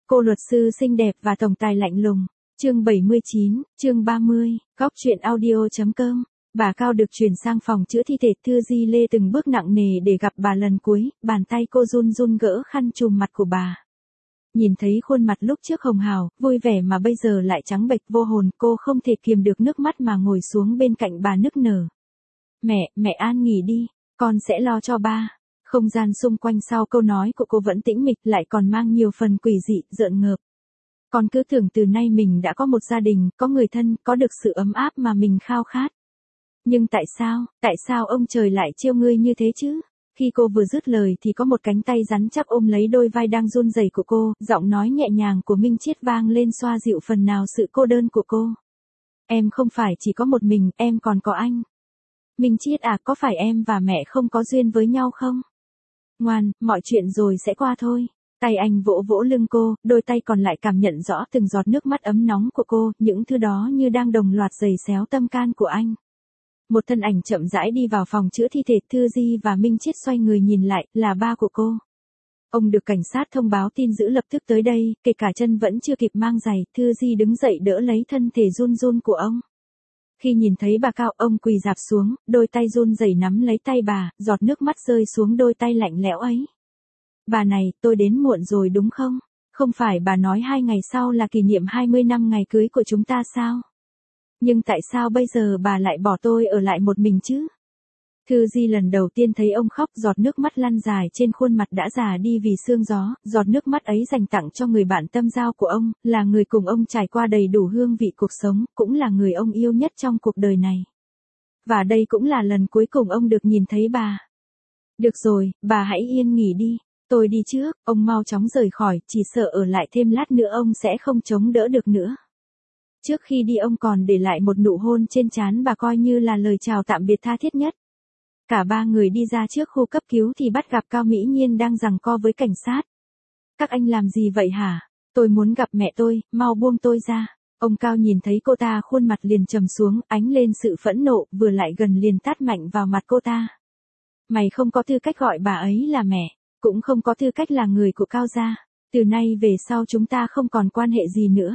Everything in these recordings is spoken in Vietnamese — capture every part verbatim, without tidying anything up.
Cô luật sư xinh đẹp và tổng tài lạnh lùng. Chương bảy mươi chín, chương ba mươi, góc truyện audio.com. Bà Cao được chuyển sang phòng chữa thi thể. Thư Di Lê từng bước nặng nề để gặp bà lần cuối, bàn tay cô run run gỡ khăn trùm mặt của bà. Nhìn thấy khuôn mặt lúc trước hồng hào, vui vẻ mà bây giờ lại trắng bệch vô hồn, cô không thể kiềm được nước mắt mà ngồi xuống bên cạnh bà nức nở. Mẹ, mẹ an nghỉ đi, con sẽ lo cho ba. Không gian xung quanh sau câu nói của cô vẫn tĩnh mịch, lại còn mang nhiều phần quỷ dị, rợn ngợp. Con cứ tưởng từ nay mình đã có một gia đình, có người thân, có được sự ấm áp mà mình khao khát. Nhưng tại sao, tại sao ông trời lại trêu ngươi như thế chứ? Khi cô vừa dứt lời thì có một cánh tay rắn chắc ôm lấy đôi vai đang run rẩy của cô, giọng nói nhẹ nhàng của Minh Chiết vang lên xoa dịu phần nào sự cô đơn của cô. Em không phải chỉ có một mình, em còn có anh. Minh Chiết à, có phải em và mẹ không có duyên với nhau không? Ngoan, mọi chuyện rồi sẽ qua thôi. Tay anh vỗ vỗ lưng cô, đôi tay còn lại cảm nhận rõ từng giọt nước mắt ấm nóng của cô, những thứ đó như đang đồng loạt giày xéo tâm can của anh. Một thân ảnh chậm rãi đi vào phòng chữa thi thể. Thư Di và Minh Chiết xoay người nhìn lại, là ba của cô. Ông được cảnh sát thông báo tin dữ lập tức tới đây, kể cả chân vẫn chưa kịp mang giày. Thư Di đứng dậy đỡ lấy thân thể run run của ông. Khi nhìn thấy bà Cao, ông quỳ rạp xuống, đôi tay run rẩy nắm lấy tay bà, giọt nước mắt rơi xuống đôi tay lạnh lẽo ấy. Bà này, tôi đến muộn rồi đúng không? Không phải bà nói hai ngày sau là kỷ niệm hai mươi năm ngày cưới của chúng ta sao? Nhưng tại sao bây giờ bà lại bỏ tôi ở lại một mình chứ? Thư Di lần đầu tiên thấy ông khóc, giọt nước mắt lăn dài trên khuôn mặt đã già đi vì sương gió, giọt nước mắt ấy dành tặng cho người bạn tâm giao của ông, là người cùng ông trải qua đầy đủ hương vị cuộc sống, cũng là người ông yêu nhất trong cuộc đời này. Và đây cũng là lần cuối cùng ông được nhìn thấy bà. Được rồi, bà hãy yên nghỉ đi, tôi đi trước, ông mau chóng rời khỏi, chỉ sợ ở lại thêm lát nữa ông sẽ không chống đỡ được nữa. Trước khi đi ông còn để lại một nụ hôn trên trán bà coi như là lời chào tạm biệt tha thiết nhất. Cả ba người đi ra trước khu cấp cứu thì bắt gặp Cao Mỹ Nhiên đang giằng co với cảnh sát. Các anh làm gì vậy hả? Tôi muốn gặp mẹ tôi, mau buông tôi ra. Ông Cao nhìn thấy cô ta khuôn mặt liền trầm xuống, ánh lên sự phẫn nộ, vừa lại gần liền tát mạnh vào mặt cô ta. Mày không có tư cách gọi bà ấy là mẹ, cũng không có tư cách là người của Cao gia. Từ nay về sau chúng ta không còn quan hệ gì nữa.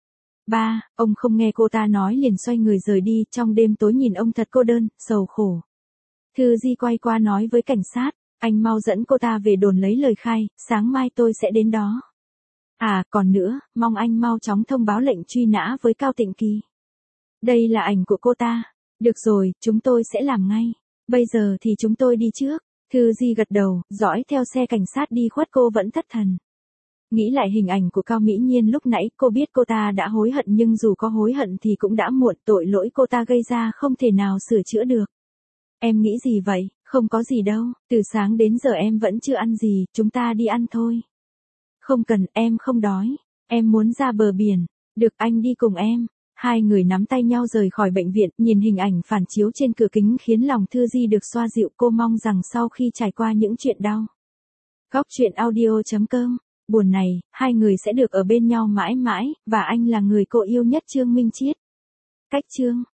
Ba, ông không nghe cô ta nói liền xoay người rời đi, trong đêm tối nhìn ông thật cô đơn, sầu khổ. Thư Di quay qua nói với cảnh sát, anh mau dẫn cô ta về đồn lấy lời khai, sáng mai tôi sẽ đến đó. À, còn nữa, mong anh mau chóng thông báo lệnh truy nã với Cao Tịnh Kỳ. Đây là ảnh của cô ta. Được rồi, chúng tôi sẽ làm ngay. Bây giờ thì chúng tôi đi trước. Thư Di gật đầu, dõi theo xe cảnh sát đi khuất. Cô vẫn thất thần. Nghĩ lại hình ảnh của Cao Mỹ Nhiên lúc nãy, cô biết cô ta đã hối hận, nhưng dù có hối hận thì cũng đã muộn, tội lỗi cô ta gây ra không thể nào sửa chữa được. Em nghĩ gì vậy? Không có gì đâu, từ sáng đến giờ em vẫn chưa ăn gì, chúng ta đi ăn thôi. Không cần, em không đói, em muốn ra bờ biển. Được, anh đi cùng em. Hai người nắm tay nhau rời khỏi bệnh viện, nhìn hình ảnh phản chiếu trên cửa kính khiến lòng Thư Di được xoa dịu. Cô mong rằng sau khi trải qua những chuyện đau, góc truyện audio.com, buồn này, hai người sẽ được ở bên nhau mãi mãi, và anh là người cô yêu nhất. Chương Minh Chiết. Cách chương